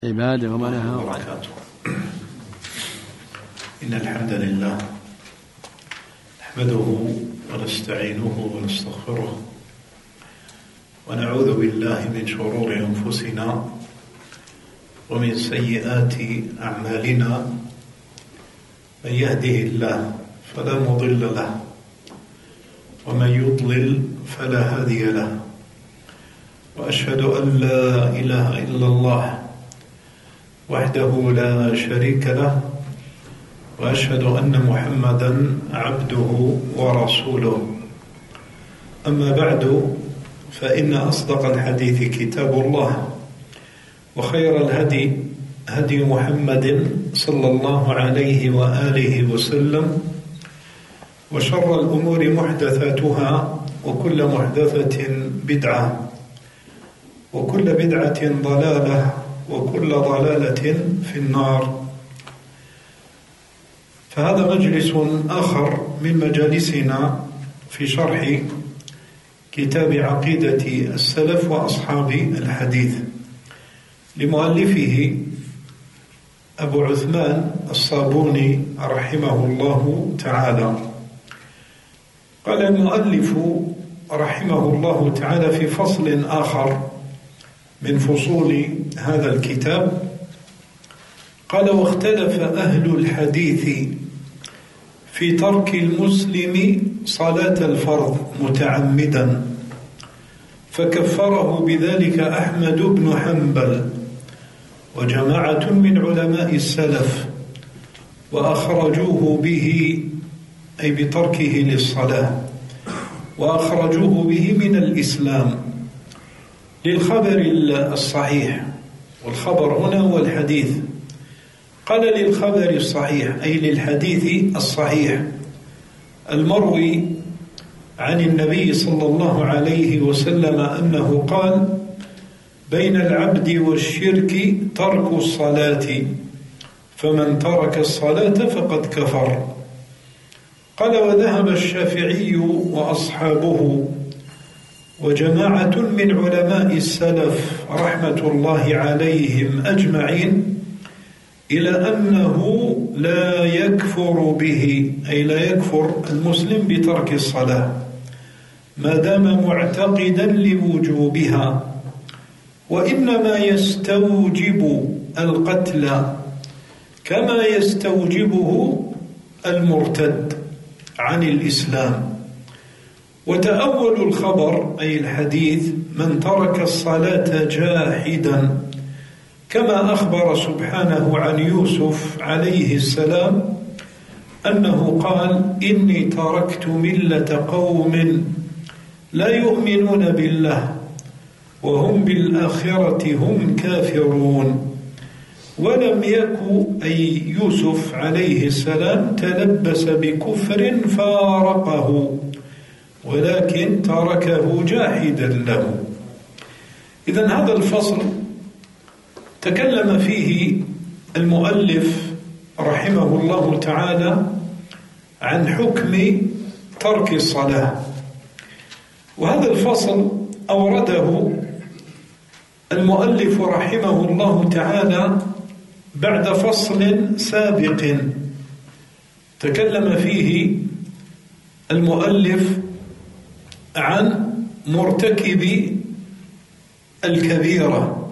عباده وما نهى وبركاته. إن الحمد لله نحمده ونستعينه ونستغفره ونعوذ بالله من شرور أنفسنا ومن سيئات أعمالنا. من يهده الله فلا مضل له ومن يضلل فلا هادي له، وأشهد أن لا إله إلا الله وحده لا شريك له، وأشهد أن محمدا عبده ورسوله. أما بعد، فإن أصدق الحديث كتاب الله، وخير الهدي هدي محمد صلى الله عليه وآله وسلم، وشر الأمور محدثاتها، وكل محدثة بدعة، وكل بدعة ضلالة، وكل ضلالة في النار. فهذا مجلس آخر من مجالسنا في شرح كتاب عقيدة السلف وأصحاب الحديث لمؤلفه أبو عثمان الصابوني رحمه الله تعالى. قال المؤلف رحمه الله تعالى في فصل آخر من فصول هذا الكتاب، قال: واختلف أهل الحديث في ترك المسلم صلاة الفرض متعمدا، فكفره بذلك أحمد بن حنبل وجماعة من علماء السلف، وأخرجوه به أي بتركه للصلاة، وأخرجوه به من الإسلام للخبر الصحيح. والخبر هنا هو الحديث. قال للخبر الصحيح أي للحديث الصحيح المروي عن النبي صلى الله عليه وسلم أنه قال: بين العبد والشرك ترك الصلاة، فمن ترك الصلاة فقد كفر. قال: وذهب الشافعي وأصحابه وجماعة من علماء السلف رحمة الله عليهم أجمعين إلى أنه لا يكفر به، أي لا يكفر المسلم بترك الصلاة ما دام معتقدا لوجوبها، وإنما يستوجب القتل كما يستوجبه المرتد عن الإسلام. وتأول الخبر أي الحديث: من ترك الصلاة جاحدا، كما أخبر سبحانه عن يوسف عليه السلام أنه قال: إني تركت ملة قوم لا يؤمنون بالله وهم بالآخرة هم كافرون. ولم يكن أي يوسف عليه السلام تلبس بكفر فارقه، ولكن تركه جاحدا له. إذن هذا الفصل تكلم فيه المؤلف رحمه الله تعالى عن حكم ترك الصلاة، وهذا الفصل أورده المؤلف رحمه الله تعالى بعد فصل سابق تكلم فيه المؤلف عن مرتكب الكبيرة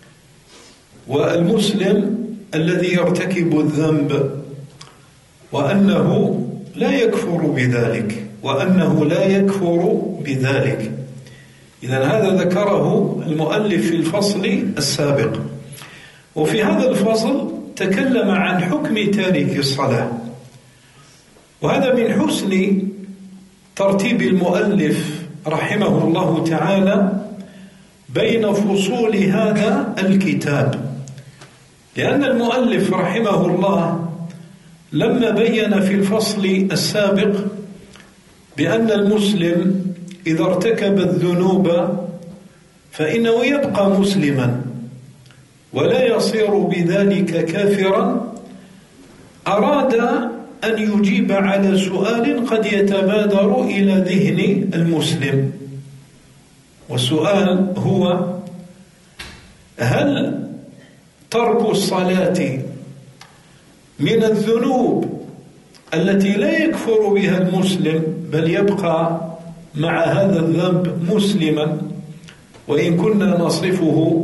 والمسلم الذي يرتكب الذنب، وأنه لا يكفر بذلك، وأنه لا يكفر بذلك. إذن هذا ذكره المؤلف في الفصل السابق. وفي هذا الفصل تكلم عن حكم تارك الصلاة، وهذا من حسن ترتيب المؤلف رحمه الله تعالى بين فصول هذا الكتاب، لأن المؤلف رحمه الله لما بين في الفصل السابق بأن المسلم إذا ارتكب الذنوب فإنه يبقى مسلما ولا يصير بذلك كافرا، أراد أن يجيب على سؤال قد يتبادر إلى ذهن المسلم، والسؤال هو: هل ترك الصلاة من الذنوب التي لا يكفر بها المسلم، بل يبقى مع هذا الذنب مسلما، وإن كنا نصفه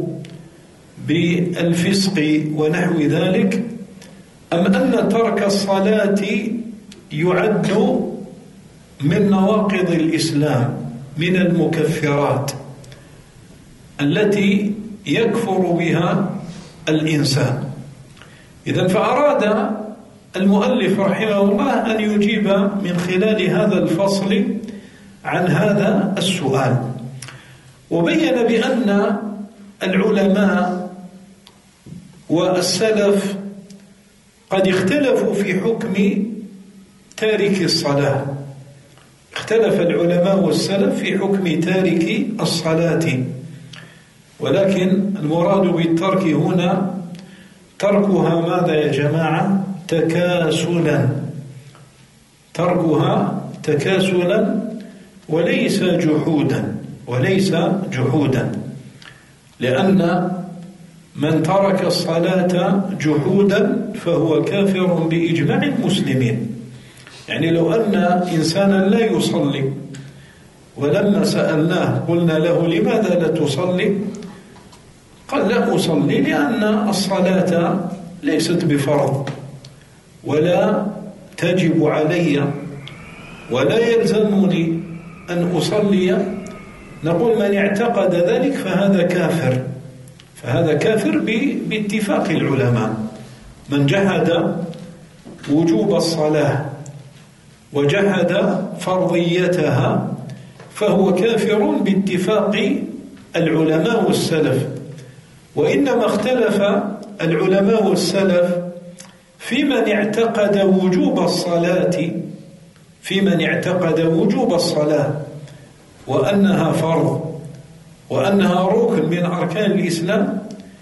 بالفسق ونحو ذلك، أم أن ترك الصلاة يعد من نواقض الإسلام، من المكفرات التي يكفر بها الإنسان؟ إذن فأراد المؤلف رحمه الله أن يجيب من خلال هذا الفصل عن هذا السؤال، وبين بأن العلماء والسلف قد اختلفوا في حكم تارك الصلاة. اختلف العلماء والسلف في حكم تارك الصلاة، ولكن المراد بالترك هنا تركها ماذا يا جماعة؟ تكاسلا، تركها تكاسلا وليس جحودا، وليس جحودا، لأن من ترك الصلاة جحودا فهو كافر بإجماع المسلمين. يعني لو أن إنسانا لا يصلي ولما سألناه قلنا له لماذا لا تصلي؟ قال لا أصلي لأن الصلاة ليست بفرض ولا تجب علي ولا يلزمني أن أصلي. نقول من اعتقد ذلك فهذا كافر، فهذا كافر باتفاق العلماء. من جحد وجوب الصلاة وجحد فرضيتها فهو كافر باتفاق العلماء والسلف. وإنما اختلف العلماء والسلف في من اعتقد وجوب الصلاة، في من اعتقد وجوب الصلاة وأنها فرض وأنها ركن من أركان الإسلام،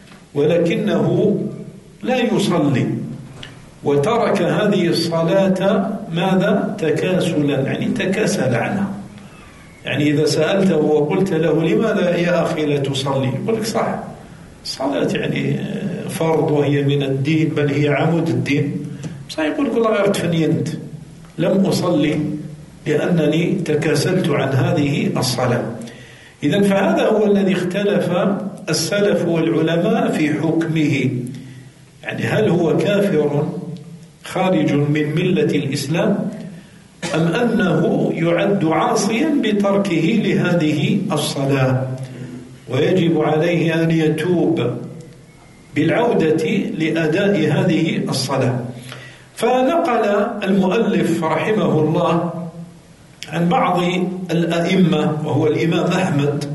ولكنه لا يصلي وترك هذه الصلاة ماذا؟ تكاسلا، يعني تكاسل عنها. يعني إذا سألته وقلت له لماذا يا أخي لا تصلي؟ يقول لك صح، الصلاة يعني فرض وهي من الدين، بل هي عمود الدين، بس يقول لك والله غير تفنينت، لم أصلي لأنني تكاسلت عن هذه الصلاة. إذن فهذا هو الذي اختلف السلف والعلماء في حكمه، يعني هل هو كافر خارج من ملة الإسلام أم أنه يعد عاصيا بتركه لهذه الصلاة ويجب عليه أن يتوب بالعودة لأداء هذه الصلاة. فنقل المؤلف رحمه الله عن بعض الأئمة، وهو الإمام أحمد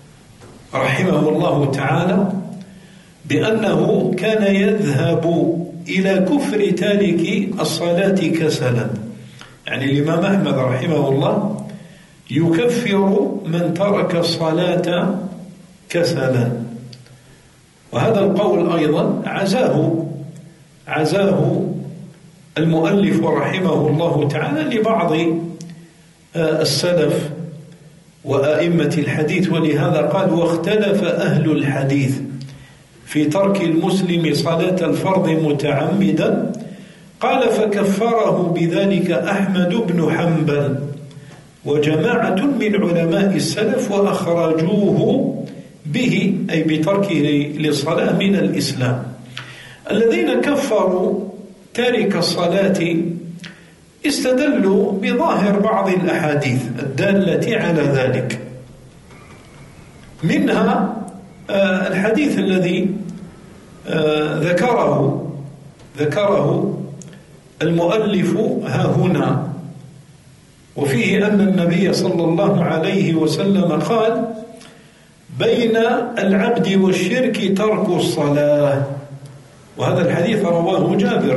رحمه الله تعالى، بأنه كان يذهب إلى كفر تارك الصلاة كسلا. يعني الإمام أحمد رحمه الله يكفر من ترك الصلاة كسلا، وهذا القول أيضا عزاه المؤلف رحمه الله تعالى لبعض السلف وأئمة الحديث، ولهذا قال واختلف أهل الحديث في ترك المسلم صلاة الفرض متعمدا، قال فكفره بذلك أحمد بن حنبل وجماعة من علماء السلف وأخرجوه به، أي بتركه للصلاة من الإسلام. الذين كفروا تارك الصلاة استدلوا بظاهر بعض الأحاديث الدالة على ذلك، منها الحديث الذي ذكره المؤلف ها هنا، وفيه أن النبي صلى الله عليه وسلم قال بين العبد والشرك ترك الصلاة. وهذا الحديث رواه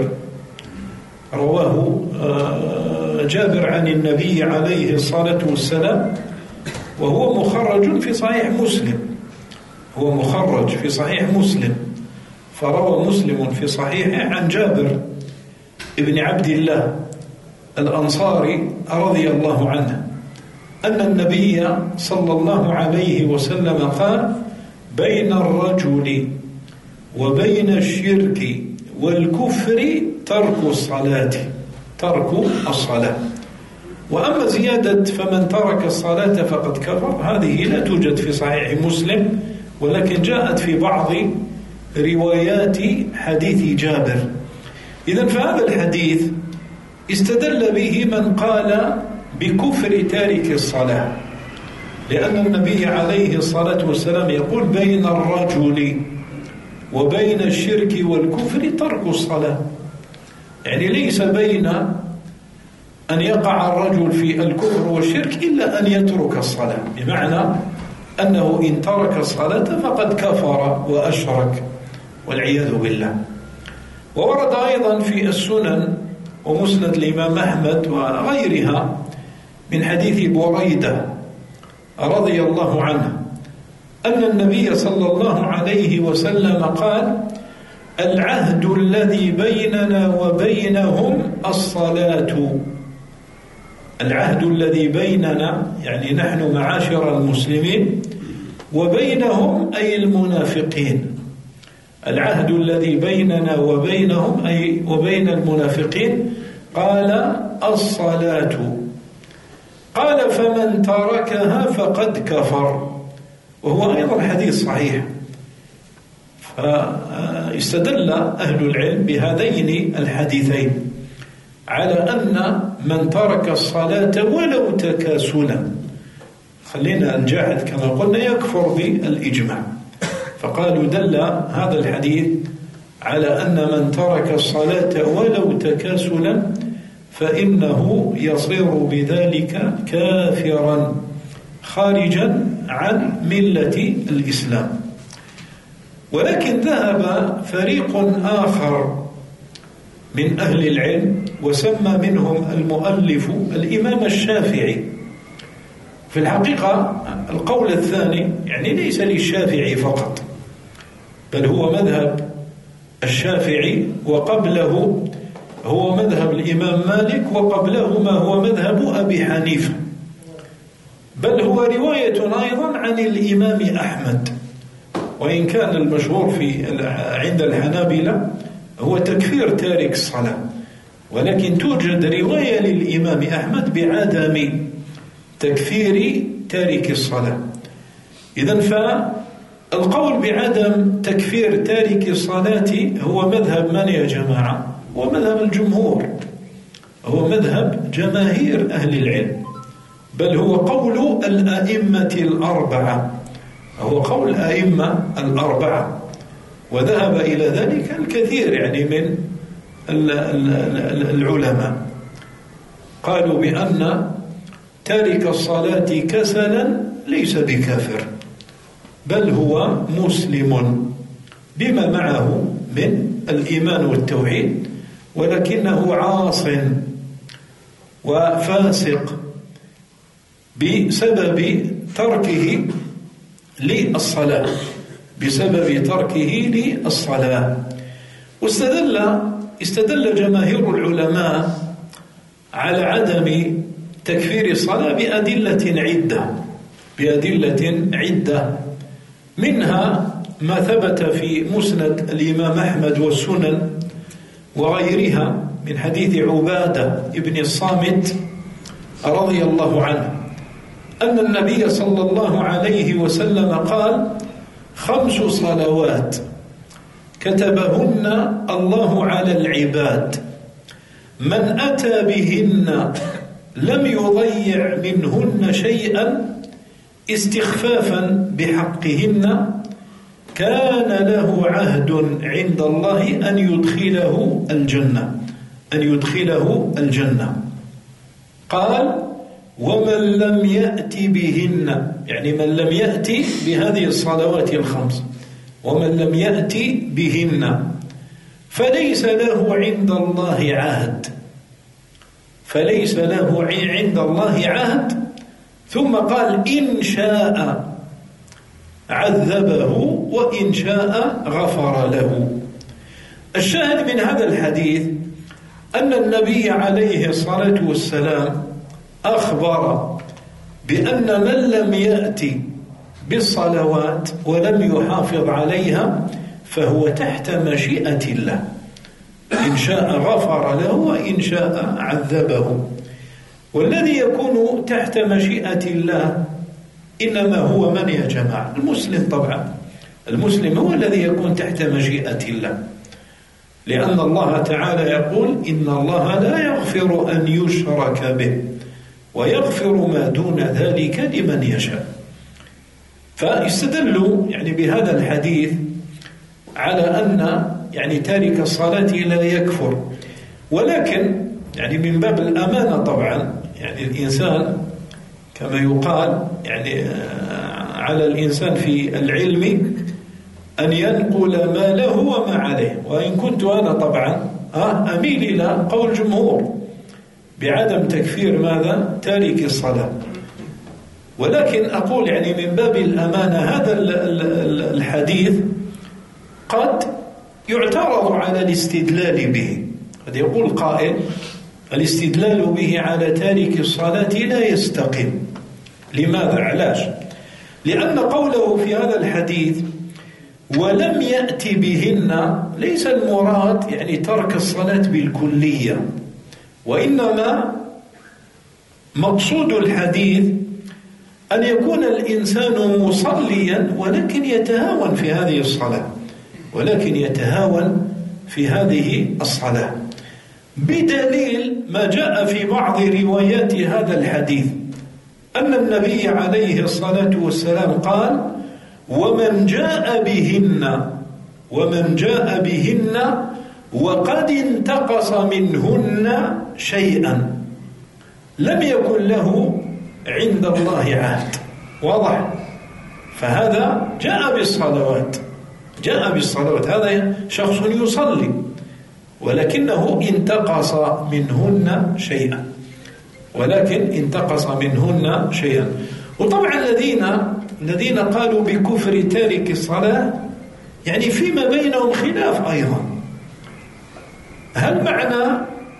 جابر عن النبي عليه الصلاة والسلام، وهو مخرج في صحيح مسلم، هو مخرج في صحيح مسلم. فروى مسلم في صحيحه عن جابر ابن عبد الله الأنصاري رضي الله عنه أن النبي صلى الله عليه وسلم قال بين الرجل وبين الشرك والكفر ترك الصلاة. وأما زيادة فمن ترك الصلاة فقد كفر هذه لا توجد في صحيح مسلم، ولكن جاءت في بعض روايات حديث جابر. إذن فهذا الحديث استدل به من قال بكفر تارك الصلاة، لأن النبي عليه الصلاة والسلام يقول بين الرجل وبين الشرك والكفر ترك الصلاة، يعني ليس بين أن يقع الرجل في الكفر والشرك إلا أن يترك الصلاة، بمعنى أنه إن ترك الصلاة فقد كفر وأشرك والعياذ بالله. وورد أيضا في السنن ومسند الإمام أحمد وغيرها من حديث بريدة رضي الله عنه أن النبي صلى الله عليه وسلم قال: العهد الذي بيننا وبينهم الصلاة. العهد الذي بيننا يعني نحن معاشر المسلمين، وبينهم أي المنافقين. العهد الذي بيننا وبينهم أي وبين المنافقين قال الصلاة. قال: فمن تركها فقد كفر. وهو أيضا حديث صحيح. فاستدل أهل العلم بهذين الحديثين على أن من ترك الصلاة ولو تكاسلا، خلينا الجاحد كما قلنا يكفر بالإجماع، فقالوا دل هذا الحديث على أن من ترك الصلاة ولو تكاسلا فإنه يصير بذلك كافرا خارجا عن ملة الإسلام. ولكن ذهب فريق آخر من أهل العلم وسمى منهم المؤلف الإمام الشافعي. في الحقيقة القول الثاني يعني ليس للشافعي فقط، بل هو مذهب الشافعي، وقبله هو مذهب الإمام مالك، وقبلهما هو مذهب أبي حنيفة، بل هو رواية أيضا عن الإمام أحمد، وإن كان المشهور عند الحنابلة هو تكفير تارك الصلاة، ولكن توجد رواية للإمام أحمد بعدم تكفير تارك الصلاة. إذن فالقول بعدم تكفير تارك الصلاة هو مذهب من يا جماعة؟ هو مذهب الجمهور، هو مذهب جماهير أهل العلم، بل هو قول الأئمة الأربعة، هو قول الأئمة الأربعة، وذهب إلى ذلك الكثير يعني من العلماء، قالوا بأن تارك الصلاة كسلا ليس بكافر، بل هو مسلم بما معه من الإيمان والتوحيد، ولكنه عاص وفاسق بسبب تركه للصلاة، واستدل جماهير العلماء على عدم تكفير الصلاة بأدلة عدة، منها ما ثبت في مسند الإمام أحمد والسنن وغيرها من حديث عبادة ابن الصامت رضي الله عنه أن النبي صلى الله عليه وسلم قال: 5 صلوات كتبهن الله على العباد، من أتى بهن لم يضيع منهن شيئا استخفافا بحقهن كان له عهد عند الله أن يدخله الجنة. قال: ومن لم يأتي بهن، يعني من لم يأتي بهذه الصلوات ال5، ومن لم يأتي بهن فليس له عند الله عهد، ثم قال: إن شاء عذبه وإن شاء غفر له. الشاهد من هذا الحديث أن النبي عليه الصلاة والسلام أخبر بأن من لم يأتي بالصلوات ولم يحافظ عليها فهو تحت مشيئة الله، إن شاء غفر له وإن شاء عذبه. والذي يكون تحت مشيئة الله إنما هو من يا جماعة؟ المسلم. طبعا المسلم هو الذي يكون تحت مشيئة الله، لأن الله تعالى يقول إن الله لا يغفر أن يشرك به ويغفر ما دون ذلك لمن يشاء. فاستدلوا يعني بهذا الحديث على أن يعني تارك الصلاة لا يكفر، ولكن يعني من باب الأمانة طبعا يعني الإنسان كما يقال يعني على الإنسان في العلم أن ينقل ما له وما عليه. وإن كنت أنا طبعا أميل إلى قول الجمهور بعدم تكفير ماذا؟ تارك الصلاة، ولكن أقول يعني من باب الأمانة هذا الحديث قد يعترض على الاستدلال به. قد يقول قائل الاستدلال به على تارك الصلاة لا يستقيم. لماذا؟ علاش؟ لأن قوله في هذا الحديث ولم يأتي بهن ليس المراد يعني ترك الصلاة بالكلية، وإنما مقصود الحديث أن يكون الإنسان مصليا ولكن يتهاون في هذه الصلاة، ولكن يتهاون في هذه الصلاة، بدليل ما جاء في بعض روايات هذا الحديث أن النبي عليه الصلاة والسلام قال ومن جاء بهن وقد انتقص منهن شيئا لم يكن له عند الله عهد. واضح؟ فهذا جاء بالصلوات، هذا شخص يصلي ولكنه انتقص منهن شيئا. وطبعا الذين قالوا بكفر تارك الصلاة يعني فيما بينهم خلاف أيضا. هل معنى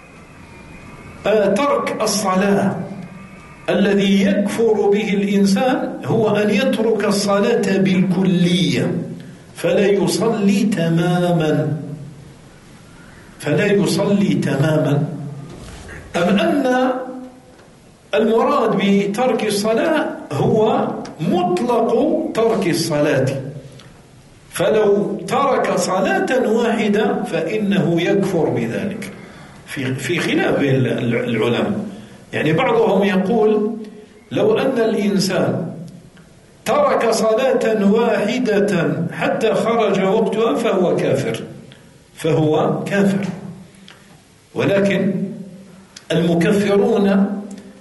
ترك الصلاة الذي يكفر به الإنسان هو أن يترك الصلاة بالكلية فلا يصلي تماما، أم أن المراد بترك الصلاة هو مطلق ترك الصلاة، فلو ترك صلاة واحدة فإنه يكفر بذلك؟ في خلاف العلماء. يعني بعضهم يقول لو أن الإنسان ترك صلاة واحدة حتى خرج وقتها فهو كافر. ولكن المكفرون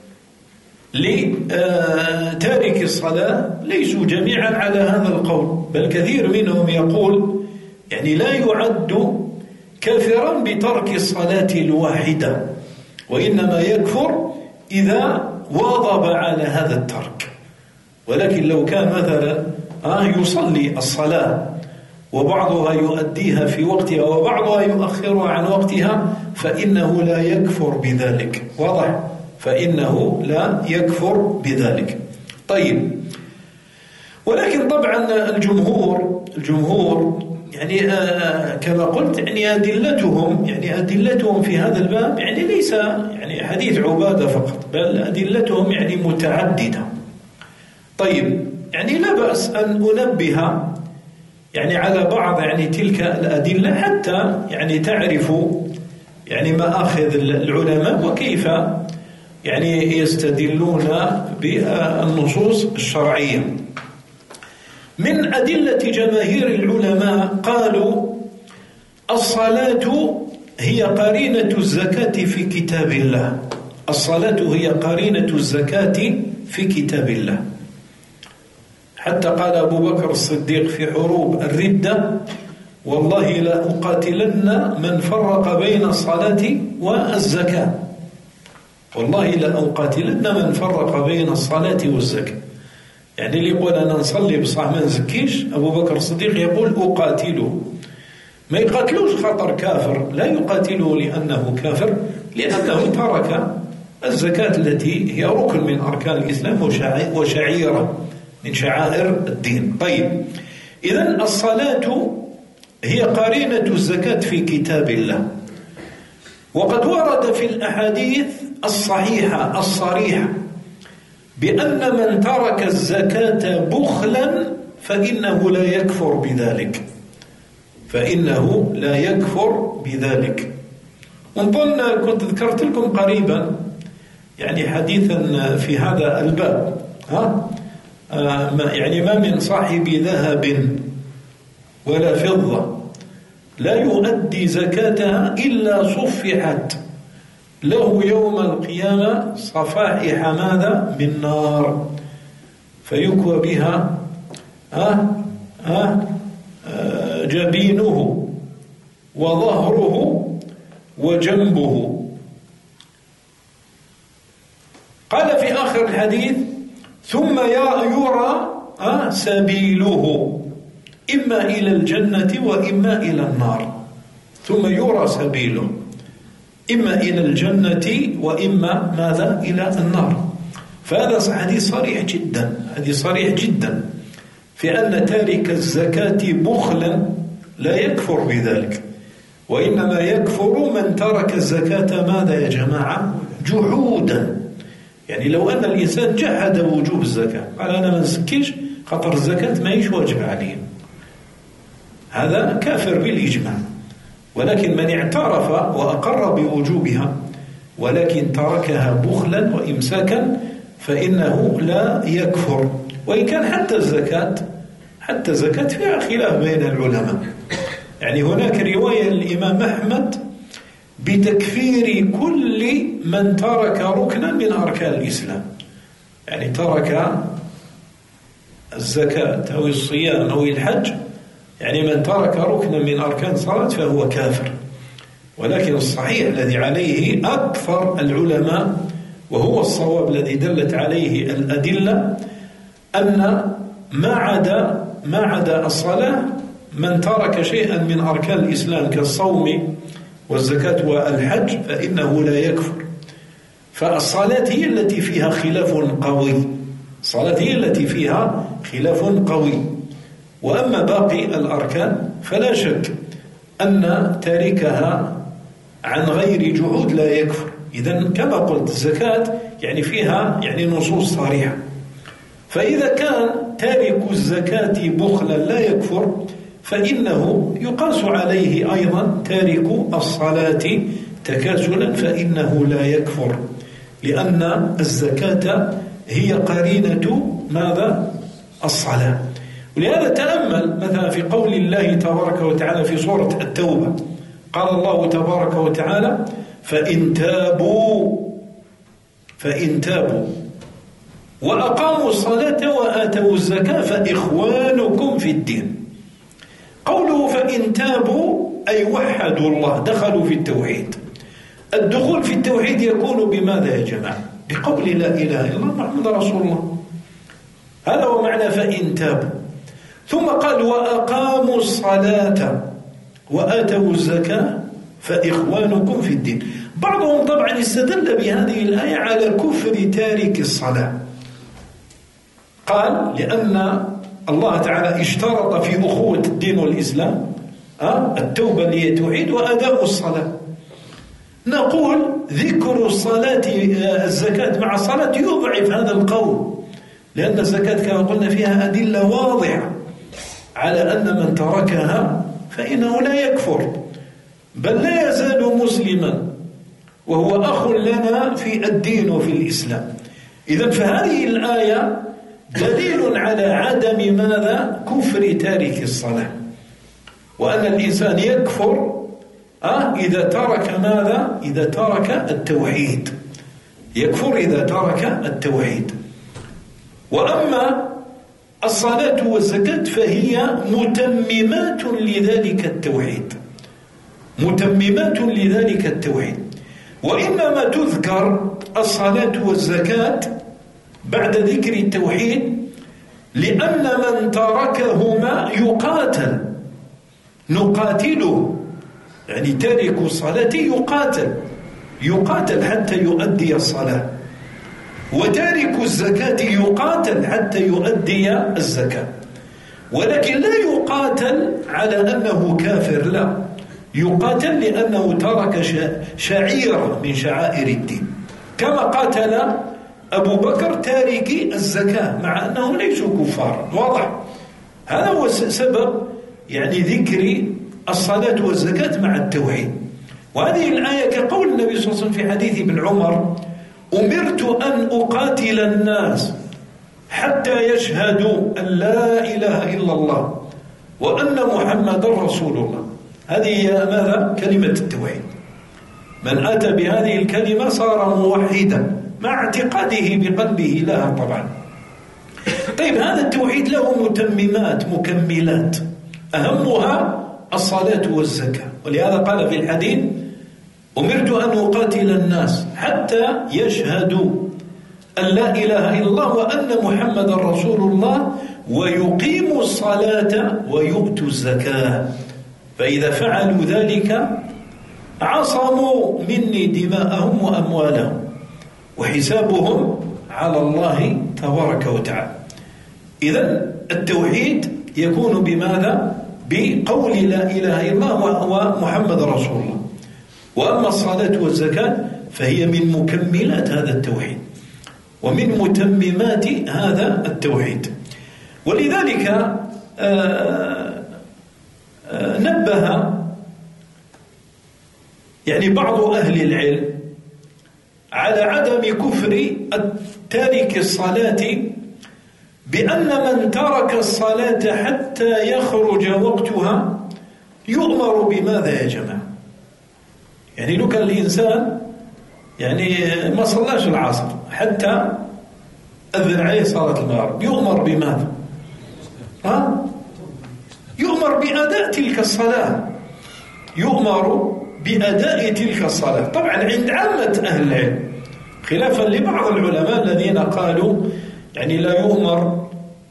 لتارك الصلاة ليسوا جميعا على هذا القول، بل كثير منهم يقول يعني لا يعد كافرا بترك الصلاة الواحدة، وإنما يكفر إذا واظب على هذا الترك. ولكن لو كان مثلا يصلي الصلاة وبعضها يؤديها في وقتها وبعضها يؤخرها عن وقتها فإنه لا يكفر بذلك. واضح؟ فإنه لا يكفر بذلك. طيب، ولكن طبعا الجمهور يعني كما قلت يعني أدلتهم في هذا الباب يعني ليس يعني حديث عبادة فقط، بل أدلتهم يعني متعددة. طيب، يعني لا بأس أن أنبه يعني على بعض يعني تلك الأدلة حتى يعني تعرفوا يعني مآخذ العلماء وكيف يعني يستدلون بالنصوص الشرعية. من أدلة جماهير العلماء قالوا الصلاة هي قرينة الزكاة في كتاب الله. الصلاة هي قرينة الزكاة في كتاب الله. حتى قال أبو بكر الصديق في حروب الردة والله لا أقاتلن من فرق بين الصلاة والزكاة. والله لا أقاتلن من فرق بين الصلاة والزكاة. يعني اللي يقول أنا نصلي بصح ما نزكيش، أبو بكر الصديق يقول أقاتله. ما يقاتلوش خاطر كافر، لا يقاتله لأنه كافر، لأنه ترك الزكاة التي هي ركن من أركان الإسلام وشعيرة من شعائر الدين. طيب، إذن الصلاة هي قرينة الزكاة في كتاب الله، وقد ورد في الأحاديث الصحيحة الصريحة بأن من ترك الزكاة بخلا فإنه لا يكفر بذلك، فإنه لا يكفر بذلك. ونظن كنت ذكرت لكم قريبا يعني حديثا في هذا الباب، يعني ما من صاحب ذهب ولا فضة لا يؤدي زكاتها إلا صفحت له يوم القيامة صفائح ماذا؟ من نار، فيكوى بها جبينه وظهره وجنبه. قال في آخر الحديث: ثم يرى سبيله إما إلى الجنة وإما إلى النار. ثم يرى سبيله إما إلى الجنة وإما ماذا؟ إلى النار. فهذا حديث صريح جدا، حديث صريح جدا في أن تارك الزكاة بخلا لا يكفر بذلك، وإنما يكفر من ترك الزكاة ماذا يا جماعة؟ جحودا. يعني لو أن الإنسان جحد وجوب الزكاة، قال أنا ما نزكيش خاطر الزكاة ما يش واجب عليه، هذا كافر بالإجماع. ولكن من اعترف وأقر بوجوبها ولكن تركها بخلا وإمساكا فإنه لا يكفر، وإن كان حتى الزكاة فيها خلاف بين العلماء. يعني هناك رواية للإمام أحمد بتكفير كل من ترك ركنا من أركان الإسلام، يعني ترك الزكاة أو الصيام أو الحج، يعني من ترك ركنا من أركان الصلاة فهو كافر. ولكن الصحيح الذي عليه أكثر العلماء وهو الصواب الذي دلت عليه الأدلة أن ما عدا الصلاة من ترك شيئا من أركان الإسلام كالصوم والزكاة والحج فإنه لا يكفر. فالصلاة هي التي فيها خلاف قوي، الصلاة هي التي فيها خلاف قوي. وأما باقي الأركان فلا شك أن تاركها عن غير جحود لا يكفر. إذن كما قلت الزكاة يعني فيها يعني نصوص صريحة، فإذا كان تارك الزكاة بخلا لا يكفر فإنه يقاس عليه أيضا تارك الصلاة تكاسلا فإنه لا يكفر، لأن الزكاة هي قرينة ماذا؟ الصلاة. ولهذا تأمل مثلا في قول الله تبارك وتعالى في سورة التوبة، قال الله تبارك وتعالى: فإن تابوا وأقاموا الصلاة وآتوا الزكاة فإخوانكم في الدين. قوله فإن تابوا أي وحدوا الله، دخلوا في التوحيد. الدخول في التوحيد يكون بماذا يا جماعة؟ بقول لا إله إلا الله محمد رسول الله، هذا هو معنى فإن تابوا. ثم قال وأقاموا الصلاة وآتوا الزكاة فإخوانكم في الدين. بعضهم طبعا استدل بهذه الآية على كفر تارك الصلاة، قال لأن الله تعالى اشترط في أخوة الدين والإسلام التوبة اللي هي التوحيد وأداء الصلاة. نقول ذكر الصلاة الزكاة مع الصلاة يضعف هذا القول، لأن الزكاة كما قلنا فيها أدلة واضحة على أن من تركها فإنه لا يكفر، بل لا يزال مسلما وهو أخ لنا في الدين وفي الإسلام. إذن فهذه الآية دليل على عدم ماذا؟ كفر تارك الصلاة، وأن الإنسان يكفر إذا ترك ماذا؟ إذا ترك التوحيد، يكفر إذا ترك التوحيد. وأما الصلاة والزكاة فهي متممات لذلك التوحيد، متممات لذلك التوحيد. وإنما تذكر الصلاة والزكاة بعد ذكر التوحيد لأن من تركهما يقاتل، نقاتله، يعني تارك الصلاة يقاتل حتى يؤدي الصلاة، وتارك الزكاة يقاتل حتى يؤدي الزكاة. ولكن لا يقاتل على أنه كافر، لا، يقاتل لأنه ترك شعيرة من شعائر الدين، كما قاتل أبو بكر تاركي الزكاة مع أنهم ليسوا كفار. واضح؟ هذا هو سبب يعني ذكر الصلاة والزكاة مع التوحيد. وهذه الآية كقول النبي صلى الله عليه وسلم في حديث ابن عمر: أمرت أن أقاتل الناس حتى يشهدوا أن لا إله إلا الله وأن محمد رسول الله. هذه هي ماذا؟ كلمة التوحيد. من أتى بهذه الكلمة صار موحدا مع اعتقاده بقلبه لها طبعا. طيب، هذا التوحيد له متممات مكملات، أهمها الصلاة والزكاة. ولهذا قال في الحديث: أمرت أن أقاتل الناس حتى يشهدوا أن لا إله إلا الله وأن محمد رسول الله ويقيموا الصلاة ويؤتوا الزكاة، فإذا فعلوا ذلك عصموا مني دماءهم وأموالهم وحسابهم على الله تبارك وتعالى. إذن التوحيد يكون بماذا؟ بقول لا إله إلا الله ومحمد رسول الله. وأما الصلاة والزكاة فهي من مكملات هذا التوحيد ومن متممات هذا التوحيد. ولذلك نبه يعني بعض أهل العلم على عدم كفر تارك الصلاة بأن من ترك الصلاة حتى يخرج وقتها يؤمر بماذا يا جماعة؟ يعني لو كان الإنسان يعني ما صلاش العصر حتى أذن عليه صلاة المغرب، يؤمر بماذا؟ يؤمر بأداء تلك الصلاة، يؤمر بأداء تلك الصلاة. طبعا عند عامة أهل العلم، خلافا لبعض العلماء الذين قالوا يعني لا يؤمر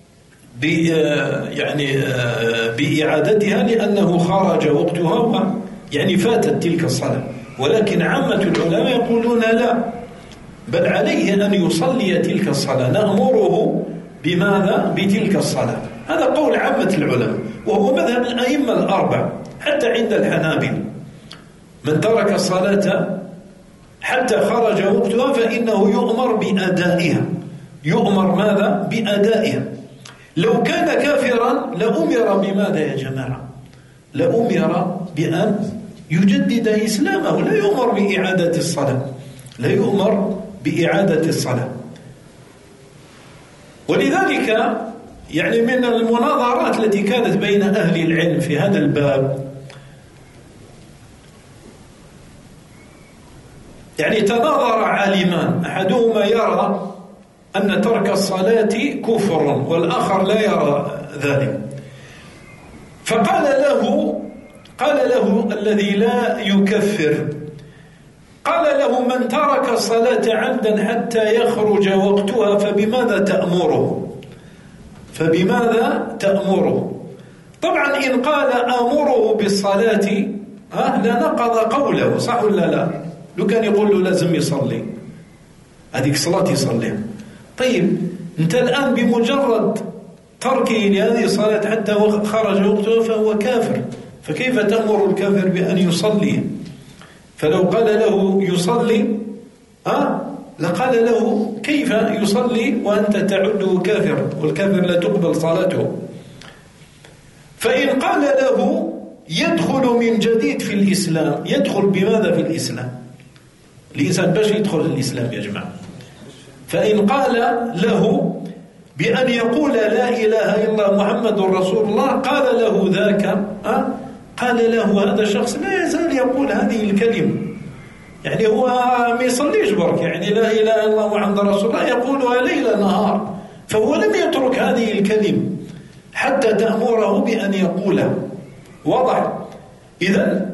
بإعادتها لأنه خرج وقتها يعني فاتت تلك الصلاة. ولكن عامة العلماء يقولون لا، بل عليه أن يصلي تلك الصلاة، نأمره بماذا؟ بتلك الصلاة. هذا قول عامة العلماء وهو مذهب الأئمة الأربع حتى عند الحنابلة. من ترك الصلاة حتى خرج وقتها فإنه يؤمر بأدائها، يؤمر ماذا؟ بأدائها. لو كان كافرا لأمر بماذا يا جماعة؟ لأمر بأن يجدد إسلامه، لا يؤمر بإعادة الصلاة، لا يؤمر بإعادة الصلاة. ولذلك يعني من المناظرات التي كانت بين أهل العلم في هذا الباب، يعني تناظر عالمان، أحدهما يرى أن ترك الصلاة كفر والآخر لا يرى ذلك. فقال له الذي لا يكفر، قال له: من ترك الصلاة عمدا حتى يخرج وقتها فبماذا تأمره؟ فبماذا تأمره؟ طبعا إن قال آمره بالصلاة لنقض قوله، صح ولا لا؟ لو كان يقول له لازم يصلي هذيك صلاة يصليها. طيب أنت الآن بمجرد تركه لهذه الصلاة حتى خرج وقتها فهو كافر، فكيف تأمر الكافر بأن يصلي؟ فلو قال له يصلي لقال له كيف يصلي وأنت تعده كافر، والكافر لا تقبل صلاته. فإن قال له يدخل من جديد في الإسلام، يدخل بماذا في الإسلام؟ الإنسان باش يدخل الإسلام يا جماعة. فإن قال له بأن يقول لا إله إلا محمد رسول الله، قال له ذاك قال له هذا الشخص لا يزال يقول هذه الكلمة، يعني هو ما يصليش برك، يعني لا إله إلا الله محمد رسول الله يقولها ليل نهار، فهو لم يترك هذه الكلمة حتى تأمره بأن يقولها. واضح؟ إذن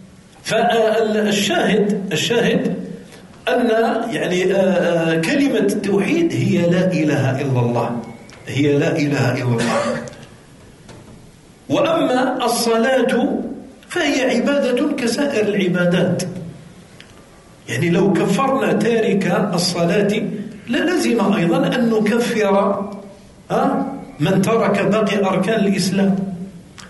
فالشاهد أن يعني كلمة التوحيد هي لا إله إلا الله، هي لا إله إلا الله. وأما الصلاة فهي عبادة كسائر العبادات، يعني لو كفرنا تارك الصلاة للزم أيضا أن نكفر من ترك باقي أركان الإسلام.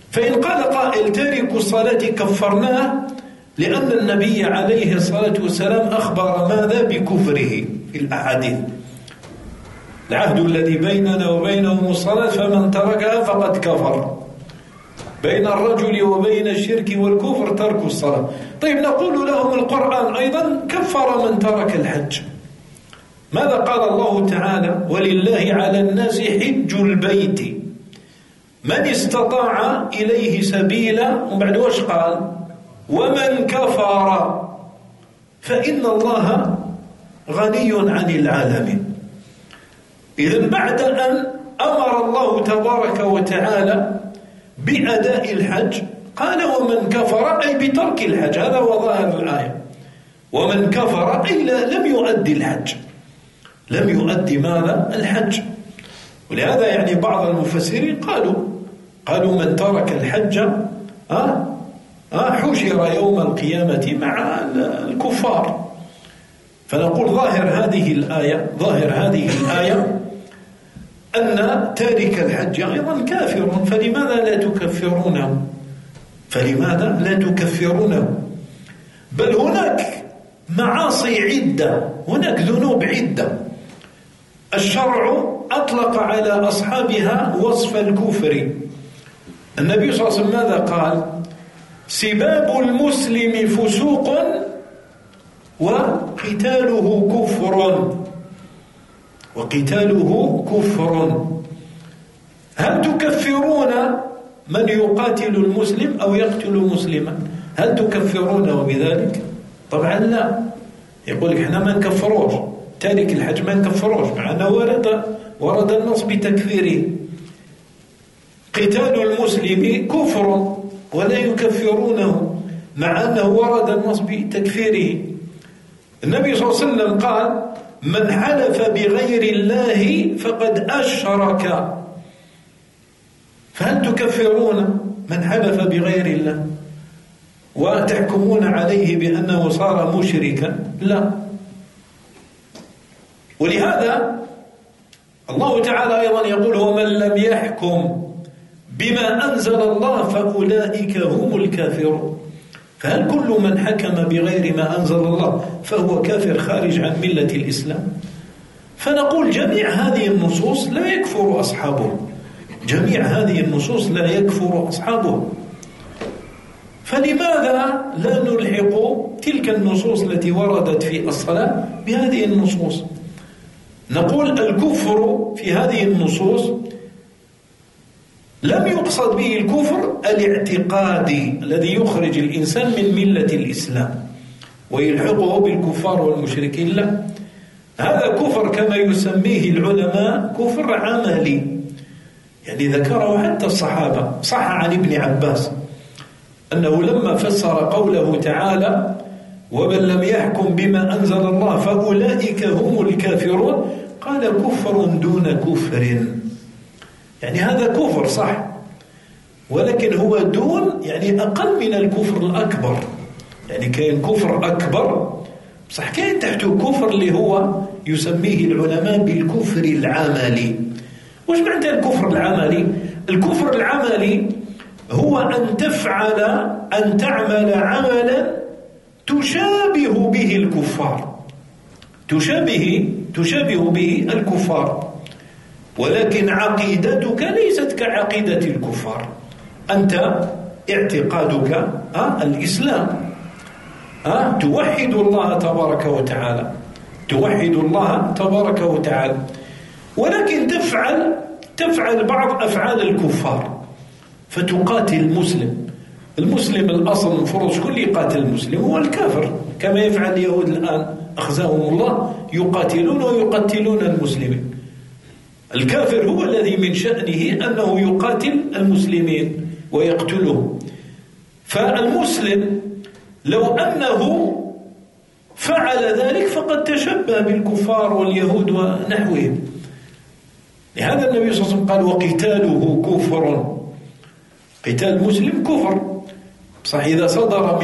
فإن قال قائل تارك الصلاة كفرناه لأن النبي عليه الصلاة والسلام أخبر ماذا بكفره في الأحاديث، العهد الذي بيننا وبينهم الصلاة فمن تركها فقد كفر، بين الرجل وبين الشرك والكفر ترك الصلاة. طيب نقول لهم القرآن أيضا كفر من ترك الحج. ماذا قال الله تعالى؟ ولله على الناس حج البيت من استطاع إليه سبيلا، وبعد وش قال؟ ومن كفر فإن الله غني عن العالمين. إذن بعد أن أمر الله تبارك وتعالى بأداء الحج قال ومن كفر أي بترك الحج، هذا هو ظاهر الآية. ومن كفر أي لم يؤدي الحج، لم يؤدي ماذا؟ الحج. ولهذا يعني بعض المفسرين قالوا من ترك الحج حشر يوم القيامة مع الكفار. فنقول ظاهر هذه الآية أن تارك الحج أيضا كافر، فلماذا لا تكفرونه؟ بل هناك معاصي عدة، هناك ذنوب عدة الشرع أطلق على أصحابها وصف الكفر. النبي صلى الله عليه وسلم ماذا قال؟ سباب المسلم فسوق وقتاله كفر. هل تكفرون من يقاتل المسلم أو يقتل مسلما؟ هل تكفرونه بذلك؟ طبعا لا. يقول لك احنا ما نكفروش تارك الحج، ما نكفروش مع أنه ورد النص بتكفيره. قتال المسلم كفر ولا يكفرونه مع أنه ورد النص بتكفيره. النبي صلى الله عليه وسلم قال من حلف بغير الله فقد أشرك. فهل تكفرون من حلف بغير الله وتحكمون عليه بأنه صار مشركا؟ لا. ولهذا الله تعالى أيضا يقول ومن لم يحكم بما أنزل الله فأولئك هم الكافرون. فهل كل من حكم بغير ما أنزل الله فهو كافر خارج عن ملة الإسلام؟ فنقول جميع هذه النصوص لا يكفر أصحابه، جميع هذه النصوص لا يكفر أصحابه. فلماذا لا نلحق تلك النصوص التي وردت في الصلاة بهذه النصوص؟ نقول الكفر في هذه النصوص لم يقصد به الكفر الاعتقادي الذي يخرج الإنسان من ملة الإسلام ويلحقه بالكفار والمشركين، لا. هذا كفر كما يسميه العلماء كفر عملي، يعني ذكره حتى الصحابة. صح عن ابن عباس أنه لما فسر قوله تعالى ومن لم يحكم بما أنزل الله فأولئك هم الكافرون قال كفر دون كفر، يعني هذا كفر صح، ولكن هو دون يعني أقل من الكفر الأكبر. يعني كاين كفر أكبر صح، كاين تحته كفر اللي هو يسميه العلماء بالكفر العملي. وش معنى الكفر العملي؟ الكفر العملي هو أن تعمل عملا تشابه به الكفار، تشابه به الكفار، ولكن عقيدتك ليست كعقيدة الكفار. أنت اعتقادك الإسلام، توحد الله تبارك وتعالى، توحد الله تبارك وتعالى، ولكن تفعل بعض أفعال الكفار، فتقاتل المسلم الأصل المفروض شكون اللي يقاتل المسلم؟ هو الكافر، كما يفعل اليهود الآن أخزاهم الله، يقاتلون ويقتلون المسلمين. الكافر هو الذي من شأنه أنه يقاتل المسلمين ويقتلهم. فالمسلم لو أنه فعل ذلك فقد تشبه بالكفار واليهود ونحوهم. لهذا النبي صلى الله عليه وسلم قال وقتاله كفر. قتال المسلم كفر صح، إذا صدر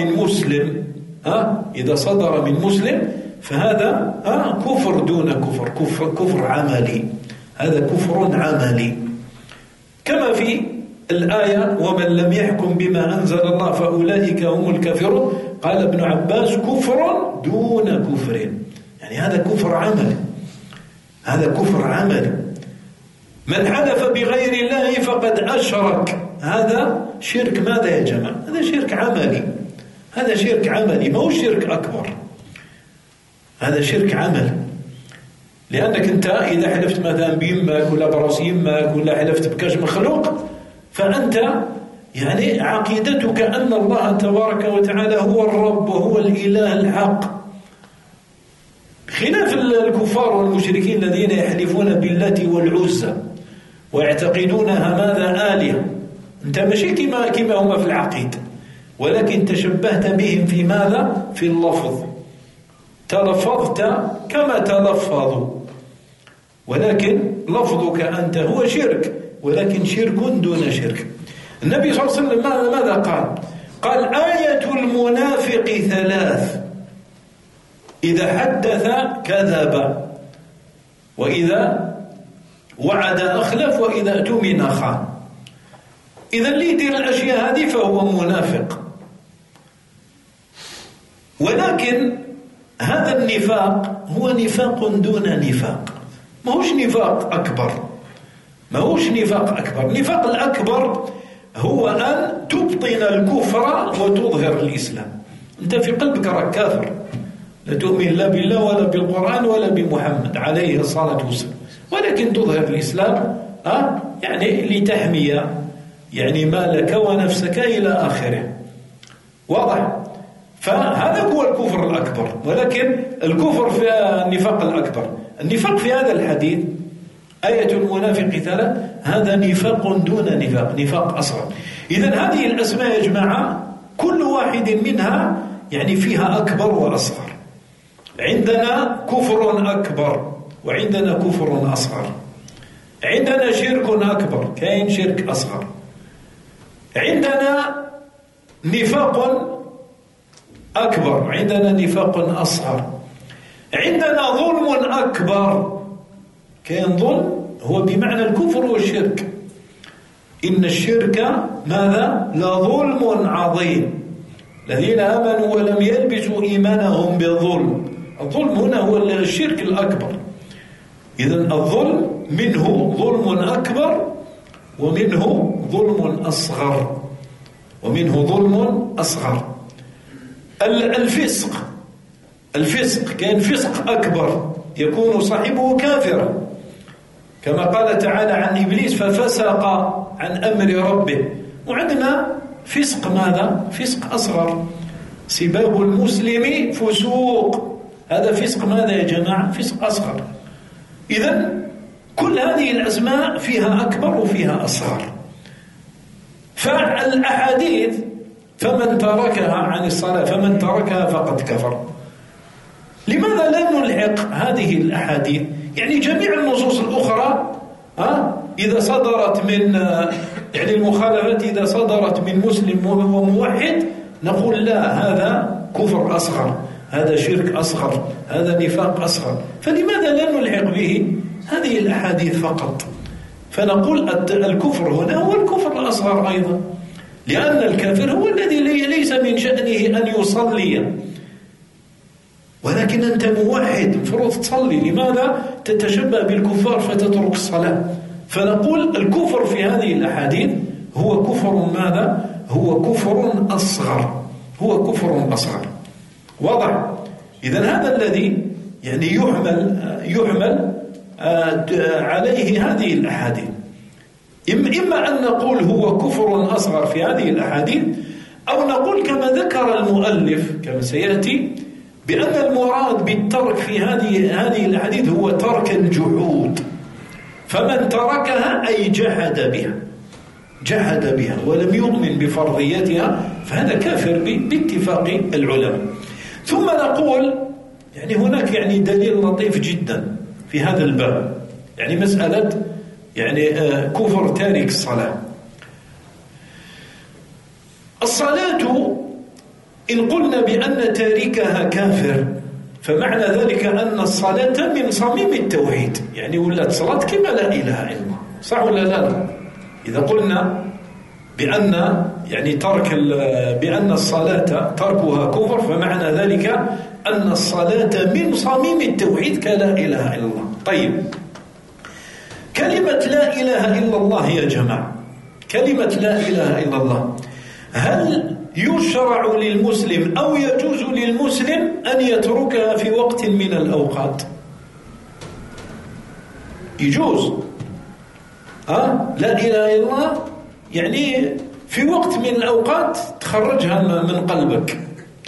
من مسلم فهذا كفر دون كفر عملي، هذا كفر عملي. كما في الآية ومن لم يحكم بما أنزل الله فأولئك هم الكافرون، قال ابن عباس كفر دون كفر، يعني هذا كفر عملي، هذا كفر عملي. من حلف بغير الله فقد أشرك، هذا شرك ماذا يا جماعة؟ هذا شرك عملي، هذا شرك عملي، ما هو شرك أكبر، هذا شرك عملي. لأنك أنت إذا حلفت مثلا بيمك ولا براس يمك ولا حلفت بكاش مخلوق، فأنت يعني عقيدتك أن الله تبارك وتعالى هو الرب وهو الإله الحق، خلاف الكفار والمشركين الذين يحلفون باللات والعزى ويعتقدونها ماذا آلهة. أنت ماشي كما هم في العقيدة، ولكن تشبهت بهم في ماذا؟ في اللفظ، تلفظت كما تلفظوا، ولكن لفظك أنت هو شرك، ولكن شرك دون شرك. النبي صلى الله عليه وسلم ماذا قال؟ قال آية المنافق ثلاث: إذا حدث كذب، وإذا وعد أخلف، وإذا اؤتمن خان. إذا اللي يدير الأشياء هذه فهو منافق. ولكن هذا النفاق هو نفاق دون نفاق، ما هوش نفاق أكبر، ما هوش نفاق أكبر. النفاق الأكبر هو أن تبطن الكفر وتظهر الإسلام. أنت في قلبك راك كافر، لا تؤمن لا بالله ولا بالقرآن ولا بمحمد عليه الصلاة والسلام، ولكن تظهر الإسلام يعني لتحمي يعني مالك ونفسك إلى آخره. واضح؟ فهذا هو الكفر الأكبر. ولكن الكفر في النفاق الأكبر، النفاق في هذا الحديث آية المنافق ثلاث، هذا نفاق دون نفاق، نفاق أصغر. إذن هذه الأسماء يا جماعة كل واحد منها يعني فيها أكبر وأصغر. عندنا كفر أكبر وعندنا كفر أصغر، عندنا شرك أكبر كاين شرك أصغر، عندنا نفاق أكبر عندنا نفاق أصغر، عندنا ظلم أكبر، كاين ظلم هو بمعنى الكفر والشرك. إن الشرك ماذا؟ لظلم عظيم، الذين آمنوا ولم يلبسوا إيمانهم بالظلم. الظلم هنا هو الشرك الأكبر. إذن الظلم منه ظلم أكبر ومنه ظلم أصغر، ومنه ظلم أصغر. الفسق كان فسق أكبر يكون صاحبه كافرا، كما قال تعالى عن إبليس ففسق عن أمر ربه. وعندنا فسق ماذا؟ فسق أصغر، سباب المسلم فسوق، هذا فسق ماذا يا جماعة؟ فسق أصغر. إذن كل هذه الأسماء فيها أكبر وفيها أصغر. فالأحاديث فمن تركها عن الصلاة فمن تركها فقد كفر. لماذا لا نلحق هذه الأحاديث؟ يعني جميع النصوص الأخرى إذا صدرت من يعني المخالفات إذا صدرت من مسلم وموحد نقول لا، هذا كفر أصغر، هذا شرك أصغر، هذا نفاق أصغر. فلماذا لا نلحق به هذه الأحاديث فقط؟ فنقول الكفر هنا هو الكفر الأصغر أيضا، لأن الكافر هو الذي ليس من شأنه أن يصلي، ولكن أنت موحد مفروض تصلي، لماذا تتشبه بالكفار فتترك الصلاة؟ فنقول الكفر في هذه الأحاديث هو كفر ماذا؟ هو كفر أصغر، هو كفر أصغر. واضح؟ إذن هذا الذي يعني يحمل عليه هذه الأحاديث. إما أن نقول هو كفر أصغر في هذه الأحاديث، أو نقول كما ذكر المؤلف كما سيأتي بأن المراد بالترك في هذه الأحاديث هو ترك الجحود، فمن تركها أي جحد بها ولم يؤمن بفرضيتها فهذا كافر باتفاق العلماء. ثم نقول يعني هناك يعني دليل لطيف جدا في هذا الباب، يعني مسألة يعني كفر تارك الصلاة. الصلاة إن قلنا بأن تاركها كافر فمعنى ذلك أن الصلاة من صميم التوحيد، يعني ولات صلاة كما لا إله إلا الله، صح ولا لا؟ إذا قلنا بأن الصلاة تركها كفر، فمعنى ذلك أن الصلاة من صميم التوحيد كلا إله إلا الله. طيب، كلمة لا إله إلا الله يا جماعة، كلمة لا إله إلا الله، هل يشرع للمسلم أو يجوز للمسلم أن يتركها في وقت من الأوقات؟ يجوز. لا إله إلا الله يعني في وقت من الأوقات تخرجها من قلبك،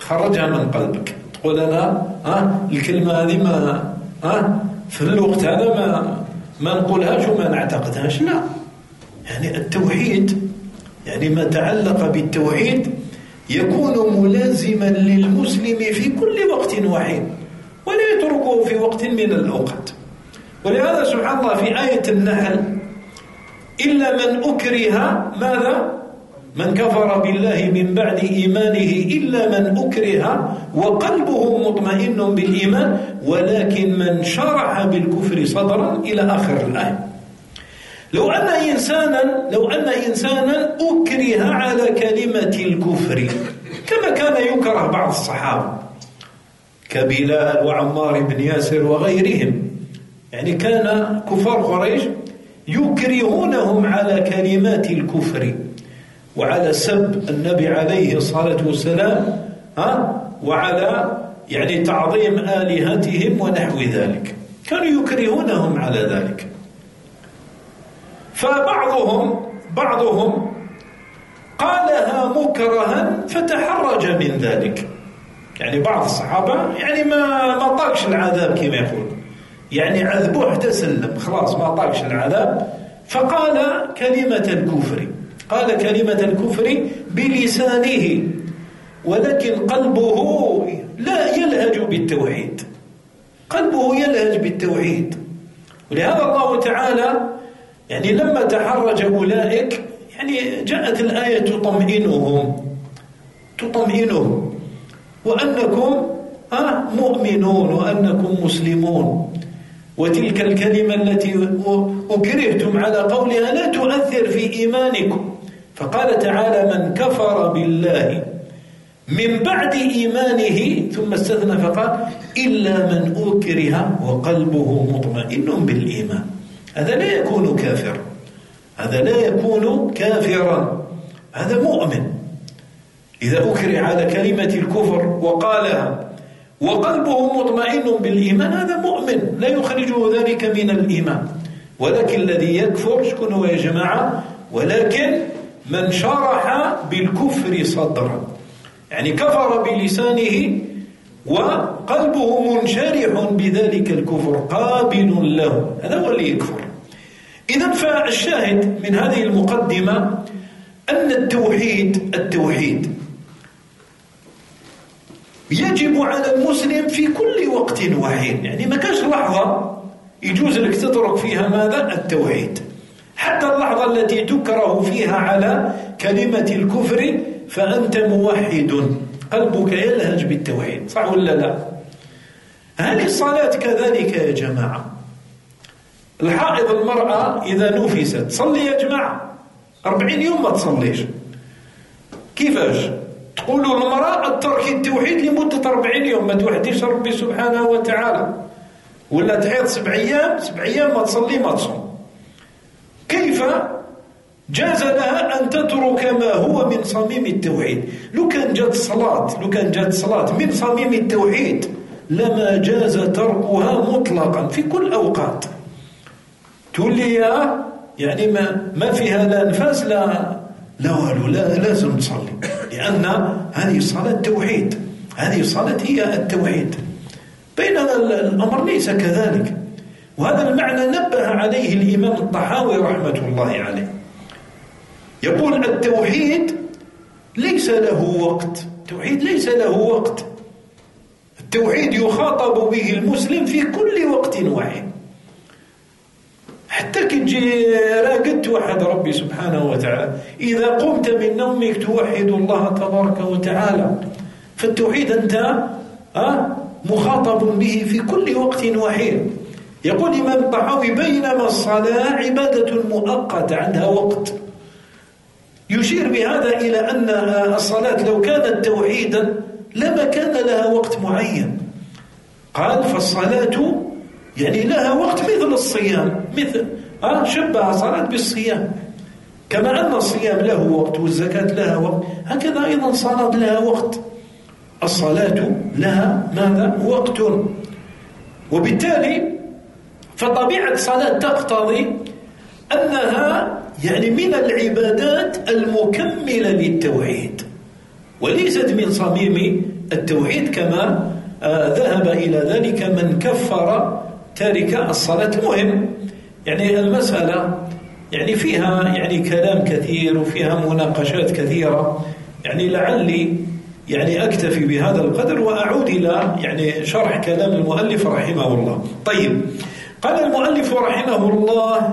تقول أنا الكلمة هذه ما في الوقت هذا ما نقولهاش وما نعتقدهاش. لا، يعني التوحيد، يعني ما تعلق بالتوحيد يكون ملازما للمسلم في كل وقت وحين، ولا يتركه في وقت من الأوقات. ولهذا سبحان الله في آية النحل: إلا من أكره ماذا؟ من كفر بالله من بعد إيمانه إلا من أكره وقلبه مطمئن بالإيمان ولكن من شرح بالكفر صدرا إلى آخر الآية. لو أن إنسانا أكره على كلمة الكفر كما كان يكره بعض الصحابة كبلال وعمار بن ياسر وغيرهم، يعني كان كفار قريش يكرهونهم على كلمات الكفر وعلى سب النبي عليه الصلاة والسلام وعلى يعني تعظيم آلهتهم ونحو ذلك، كانوا يكرهونهم على ذلك. فبعضهم قالها مكرها فتحرج من ذلك، يعني بعض الصحابة يعني ما طاقش العذاب كما يقول، يعني عذبوه حتى سلم خلاص ما طاقش العذاب، فقال كلمة الكفر بلسانه ولكن قلبه لا يلهج بالتوحيد. ولهذا الله تعالى يعني لما تحرج أولئك يعني جاءت الآية تطمئنهم وأنكم مؤمنون وأنكم مسلمون، وتلك الكلمة التي أكرهتم على قولها لا تؤثر في إيمانكم. فقال تعالى: من كفر بالله من بعد إيمانه، ثم استثنى فقال: إلا من أكره وقلبه مطمئن بالإيمان. هذا لا يكون كافرا، هذا مؤمن. إذا أكره على كلمة الكفر وقالها وقلبه مطمئن بالإيمان هذا مؤمن، لا يخرجه ذلك من الإيمان. ولكن الذي يكفر شكون هو يا جماعة؟ ولكن من شرح بالكفر صدرا، يعني كفر بلسانه وقلبه منشرح بذلك الكفر قابل له، هذا هو اللي يكفر. إذن فالشاهد من هذه المقدمة أن التوحيد يجب على المسلم في كل وقت وحين، يعني ما كانش لحظة يجوز لك تترك فيها ماذا؟ التوحيد. حتى اللحظة التي تكره فيها على كلمة الكفر فأنت موحد، قلبك يلهج بالتوحيد، صح ولا لا؟ هل الصلاة كذلك يا جماعة؟ الحائض المرأة إذا نفست تصلي يا جماعة 40 يوم ما تصليش، كيفاش؟ تقولوا المرأة الترك التوحيد لمدة 40 يوم ما توحديش ربي سبحانه وتعالى، ولا تحيض 7 أيام ما تصلي ما تصوم. كيف جاز لها أن تترك ما هو من صميم التوحيد؟ لو كان جات صلاة من صميم التوحيد لما جاز تركها مطلقا في كل أوقات. تقول لي يعني ما فيها لا نفاس لا والو، لا لازم تصلي، لأن هذه الصلاة توحيد، هذه الصلاة هي التوحيد. بينما الأمر ليس كذلك، وهذا المعنى نبه عليه الإمام الطحاوي رحمة الله عليه. يقول التوحيد ليس له وقت، التوحيد يخاطب به المسلم في كل وقت وحين. حتى كي تجي راقد توحد ربي سبحانه وتعالى، إذا قمت من نومك توحد الله تبارك وتعالى. فالتوحيد أنت مخاطب به في كل وقت وحين. يقول الإمام الطحاوي: بينما الصلاة عبادة مؤقتة عندها وقت، يشير بهذا إلى أن الصلاة لو كانت توحيدا لما كان لها وقت معين. قال فالصلاة يعني لها وقت مثل الصيام، مثل شبه الصلاة بالصيام، كما أن الصيام له وقت والزكاة لها وقت، هكذا أيضا الصلاة لها وقت. الصلاة لها ماذا؟ وقت. وبالتالي فطبيعة الصلاة تقتضي أنها يعني من العبادات المكملة للتوحيد، وليست من صميم التوحيد كما ذهب إلى ذلك من كفر تارك الصلاة. المهم يعني المسألة يعني فيها يعني كلام كثير وفيها مناقشات كثيرة، يعني لعلي يعني أكتفي بهذا القدر وأعود إلى يعني شرح كلام المؤلف رحمه الله. طيب، قال المؤلف رحمه الله: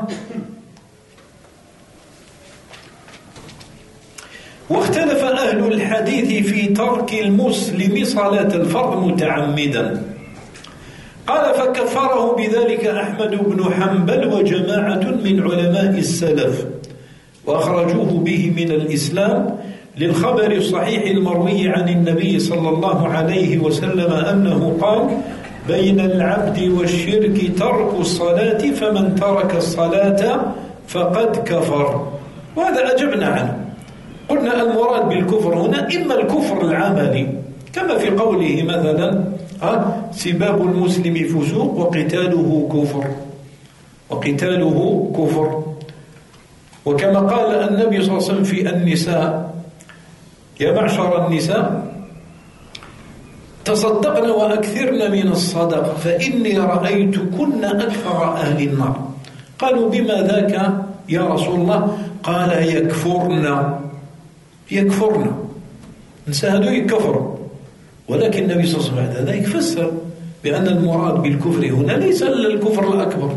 واختلف أهل الحديث في ترك المسلم صلاة الفرض متعمدا. قال فكفره بذلك أحمد بن حنبل وجماعة من علماء السلف، وأخرجوه به من الإسلام للخبر الصحيح المروي عن النبي صلى الله عليه وسلم أنه قال: بين العبد والشرك ترك الصلاة، فمن ترك الصلاة فقد كفر. وهذا أجبنا عنه، قلنا المراد بالكفر هنا إما الكفر العملي كما في قوله مثلا: سباب المسلم فسوق وقتاله كفر، وقتاله كفر. وكما قال النبي صلى الله عليه وسلم في النساء: يا معشر النساء تصدقن وأكثرن من الصدقة فإني رأيتكن أكثر أهل النار. قالوا: بما ذاك يا رسول الله؟ قال: يكفرن نساء يكفروا. ولكن النبي صلى الله عليه وسلم هذا يفسر بأن المراد بالكفر هنا ليس الكفر الأكبر.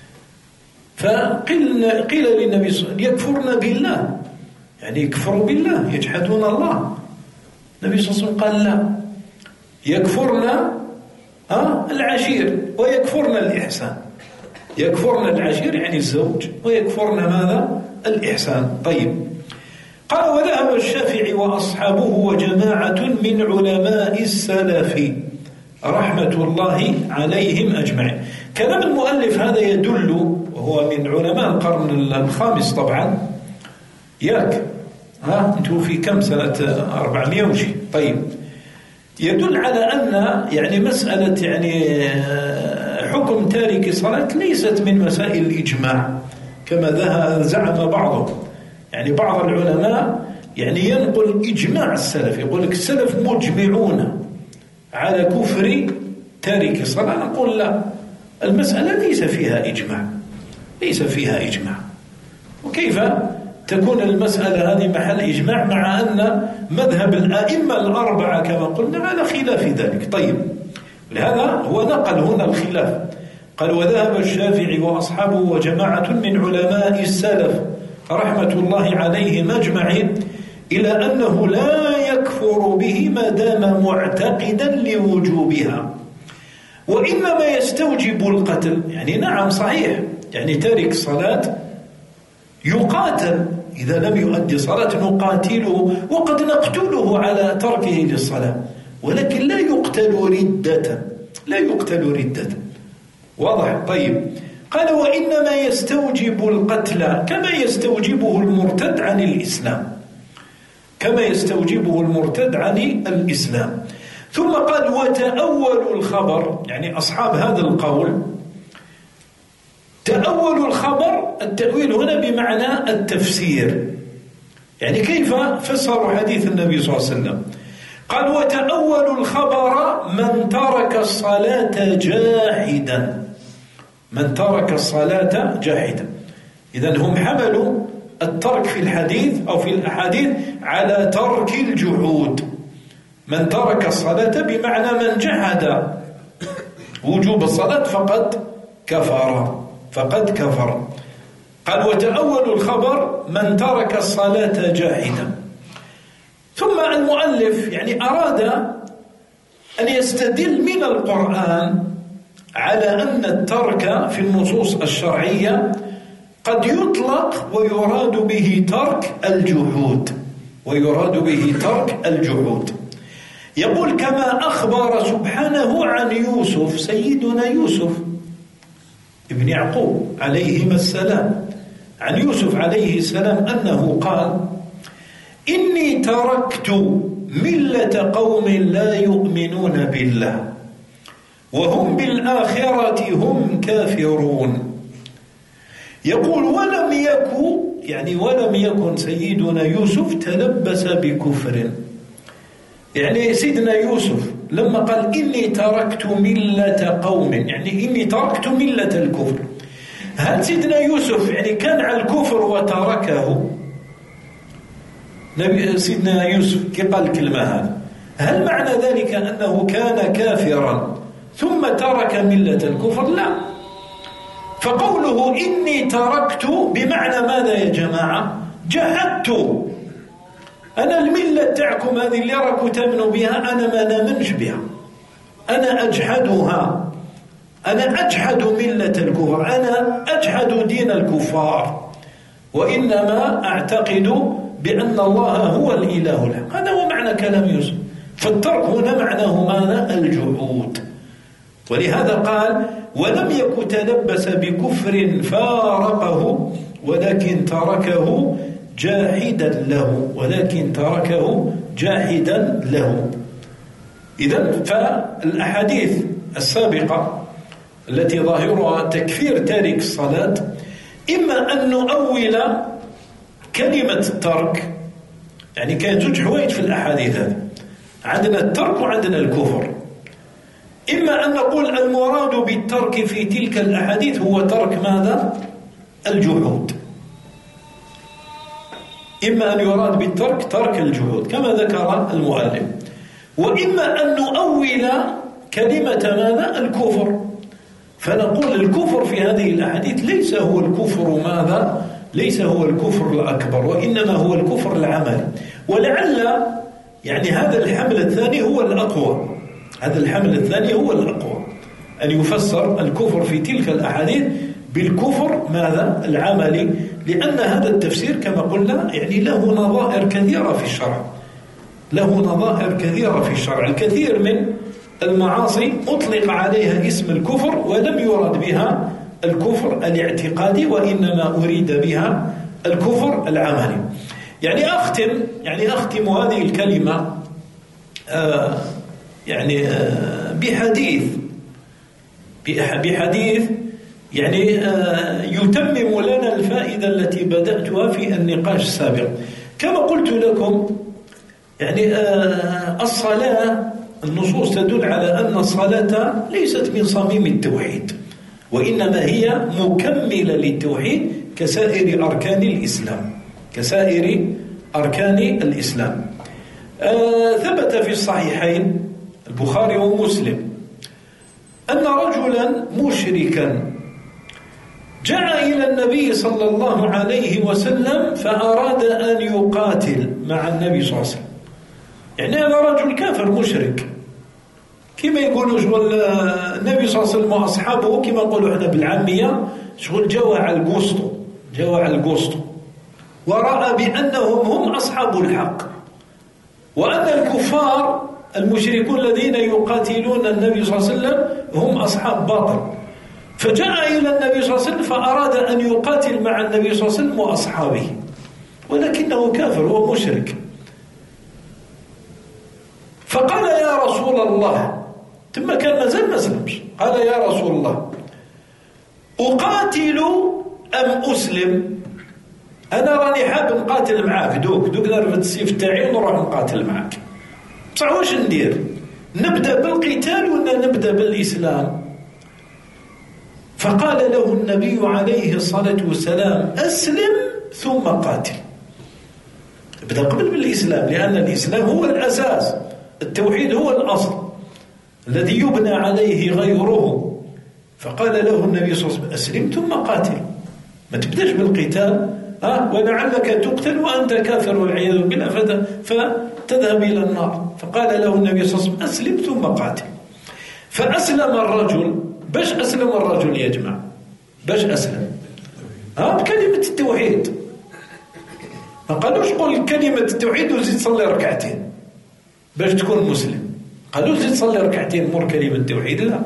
فقيل للنبي صلى الله عليه وسلم: يكفرن بالله، يعني يكفروا بالله، يجحدون الله. النبي صلى الله عليه وسلم قال: لا، يكفرن العشير ويكفرن الإحسان. يكفرن العشير يعني الزوج، ويكفرن ماذا؟ الإحسان. طيب، قال: وذهب الشافعي وأصحابه وجماعة من علماء السلف رحمة الله عليهم أجمعين. كلام المؤلف هذا يدل، وهو من علماء القرن الخامس طبعا، ياك انتوا في كم سنة؟ 400 وشي. طيب، يدل على أن يعني مسألة يعني حكم تارك الصلاة ليست من مسائل الإجماع كما زعم بعضهم. يعني بعض العلماء يعني ينقل إجماع السلف، يقول لك السلف مجمعون على كفر تارك الصلاة. نقول لا، المسألة ليس فيها إجماع، ليس فيها إجماع. وكيف تكون المسألة هذه محل إجماع مع أن مذهب الأئمة الأربعة كما قلنا على خلاف ذلك؟ طيب، لهذا هو نقل هنا الخلاف. قال: وذهب الشافعي وأصحابه وجماعة من علماء السلف رحمة الله عليهم أجمعين إلى أنه لا يكفر به ما دام معتقدا لوجوبها، وإنما يستوجب القتل. يعني نعم صحيح، يعني تارك الصلاة يقاتل، إذا لم يؤدي صلاة نقاتله، وقد نقتله على تركه للصلاة، ولكن لا يقتل ردة، لا يقتل ردة. واضح؟ طيب، قال: وإنما يستوجب القتل كما يستوجبه المرتد عن الإسلام، كما يستوجبه المرتد عن الإسلام. ثم قال: وتأول الخبر، يعني أصحاب هذا القول تأول الخبر، التأويل هنا بمعنى التفسير، يعني كيف فسروا حديث النبي صلى الله عليه وسلم. قال: وتأول الخبر من ترك الصلاة جاحدا، من ترك الصلاة جاحدا. إذن هم حملوا الترك في الحديث أو في الأحاديث على ترك الجحود. من ترك الصلاة بمعنى من جحد وجوب الصلاة فقد كفر، فقد كفر. قال: وتأول الخبر من ترك الصلاة جاحدا. ثم المؤلف يعني أراد أن يستدل من القرآن على أن الترك في النصوص الشرعية قد يطلق ويراد به ترك الجحود، ويراد به ترك الجحود. يقول كما أخبر سبحانه عن يوسف، سيدنا يوسف ابن يعقوب عليهما السلام، عن يوسف عليه السلام أنه قال: إني تركت ملة قوم لا يؤمنون بالله وهم بالآخرة هم كافرون. يقول ولم يكن سيدنا يوسف تلبس بكفر. يعني سيدنا يوسف لما قال إني تركت ملة قوم، يعني إني تركت ملة الكفر، هل سيدنا يوسف يعني كان على الكفر وتركه؟ سيدنا يوسف كي قال الكلمة هذه، هل معنى ذلك أنه كان كافرا ثم ترك ملة الكفر؟ لا. فقوله إني تركت بمعنى ماذا يا جماعة؟ جحدت. أنا الملة تاعكم هذه اللي راكم تؤمنوا بها أنا ما نامنش بها، أنا أجحدها، أنا أجحد ملة الكفر، أنا أجحد دين الكفار، وإنما أعتقد بأن الله هو الإله الحق. هذا هو معنى كلام يوسف. فالترك هنا معناه ماذا؟ الجحود. ولهذا قال: ولم يك تلبس بكفر فارقه ولكن تركه جاحدا له، ولكن تركه جاحدا له. إذن فالأحاديث السابقة التي ظاهرها تكفير تارك الصلاة، إما أن نؤول كلمة الترك، يعني كان زوج حوايج في الأحاديث هذه، عندنا الترك وعندنا الكفر. إما أن نقول المراد بالترك في تلك الأحاديث هو ترك ماذا؟ الجحود. إما أن يراد بالترك ترك الجحود كما ذكر المؤلف، وإما أن نؤول كلمة ماذا؟ الكفر، فنقول الكفر في هذه الأحاديث ليس هو الكفر ماذا؟ ليس هو الكفر الأكبر، وإنما هو الكفر العملي. ولعل يعني هذا الحمل الثاني هو الأقوى، هذا الحمل الثاني هو الأقوى، أن يفسر الكفر في تلك الأحاديث بالكفر ماذا؟ العملي، لأن هذا التفسير كما قلنا يعني له نظائر كثيرة في الشرع، له نظائر كثيرة في الشرع. الكثير من المعاصي أطلق عليها اسم الكفر ولم يرد بها الكفر الاعتقادي، وإنما أريد بها الكفر العملي. يعني أختم هذه الكلمة بحديث يعني يتمم لنا الفائدة التي بدأتها في النقاش السابق. كما قلت لكم يعني الصلاة، النصوص تدل على أن الصلاة ليست من صميم التوحيد، وإنما هي مكملة للتوحيد كسائر أركان الإسلام، كسائر أركان الإسلام. ثبت في الصحيحين البخاري ومسلم أن رجلا مشركا جاء إلى النبي صلى الله عليه وسلم فأراد أن يقاتل مع النبي صلى الله عليه وسلم. يعني هذا رجل كافر مشرك كما يقولوا شغل النبي صلى الله عليه وسلم وأصحابه كما يقولوا احنا بالعامية شغل جوا على القسط، ورأى بأنهم هم أصحاب الحق، وأن الكفار المشركون الذين يقاتلون النبي صلى الله عليه وسلم هم أصحاب باطل. فجاء إلى النبي صلى الله عليه وسلم فأراد أن يقاتل مع النبي صلى الله عليه وسلم وأصحابه، ولكنه كافر ومشرك. فقال يا رسول الله، ثم كان مازال ما سلمش، قال يا رسول الله أقاتل أم أسلم؟ أنا راني حاب نقاتل معاك، دوك نرفد السيف تاعي ونروح نقاتل معاك، بصح واش ندير؟ نبدأ بالقتال ولا نبدأ بالإسلام؟ فقال له النبي عليه الصلاة والسلام أسلم ثم قاتل. ابدأ قبل بالإسلام، لأن الإسلام هو الأساس، التوحيد هو الأصل الذي يبنى عليه غيره. فقال له النبي صلى الله عليه وسلم أسلم ثم قاتل، ما تبدأش بالقتال ولعلك تقتل وأنت كافر والعياذ بالله فتذهب إلى النار. فقال له النبي صلى الله عليه وسلم أسلم ثم قاتل. فأسلم الرجل. باش أسلم الرجل يا جماعة؟ باش أسلم؟ بكلمة التوحيد. ما قالوش قل كلمة التوحيد وزيد صلي ركعتين باش تكون مسلم. قالوا زيد صلي ركعتين مر كلمة التوحيد، لا.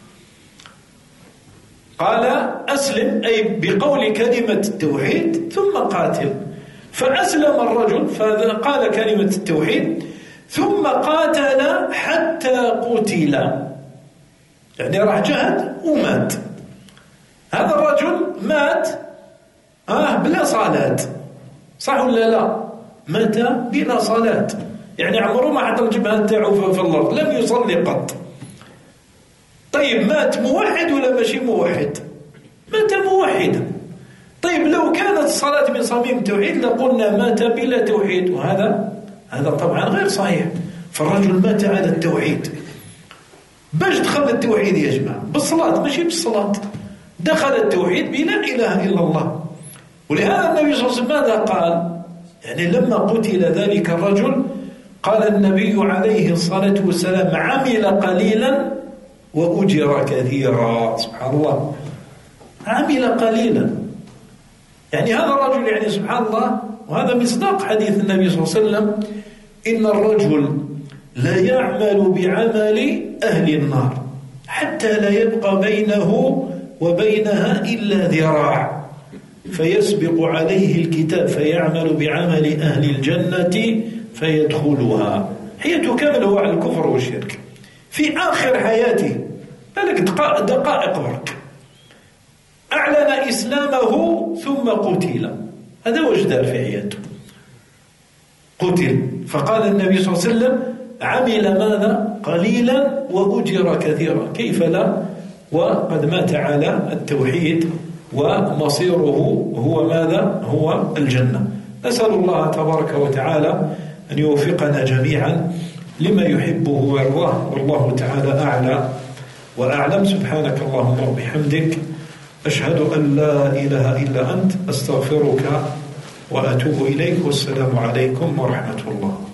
قال أسلم أي بقول كلمة التوحيد ثم قاتل. فأسلم الرجل فقال كلمة التوحيد ثم قاتل حتى قتل، يعني راح جهد ومات. هذا الرجل مات بلا صلاة، صح ولا لا؟ مات بلا صلاة، يعني عمره ما حط الجبهة تاعه في الأرض، لم يصلي قط. طيب مات موحد ولا ماشي موحد؟ مات موحدا. طيب لو كانت الصلاة من صميم التوحيد لقلنا مات بلا توحيد، وهذا طبعا غير صحيح. فالرجل مات على التوحيد. باش دخل التوحيد يا جماعة؟ بالصلاة، ماشي بالصلاة. دخل التوحيد بلا إله إلا الله. ولهذا النبي صلى الله عليه وسلم ماذا قال؟ يعني لما قتل ذلك الرجل قال النبي عليه الصلاة والسلام عمل قليلا وأجر كثيرا. سبحان الله، عمل قليلا، يعني هذا الرجل، يعني سبحان الله، وهذا مصداق حديث النبي صلى الله عليه وسلم إن الرجل لا يعمل بعمل أهل النار حتى لا يبقى بينه وبينها إلا ذراع فيسبق عليه الكتاب فيعمل بعمل أهل الجنة فيدخلها. حياته كاملة على الكفر والشرك، في آخر حياته بالك دقائق برك أعلن إسلامه ثم قتل. هذا وش دار في حياته؟ قتل. فقال النبي صلى الله عليه وسلم عمل ماذا؟ قليلا وأجر كثيرا. كيف لا وقد مات على التوحيد ومصيره هو ماذا؟ هو الجنة. نسأل الله تبارك وتعالى أن يوفقنا جميعا لما يحبه ويرضاه، والله تعالى أعلى وأعلم. سبحانك اللهم وبحمدك، أشهد أن لا إله إلا أنت، أستغفرك وأتوب إليك، والسلام عليكم ورحمة الله.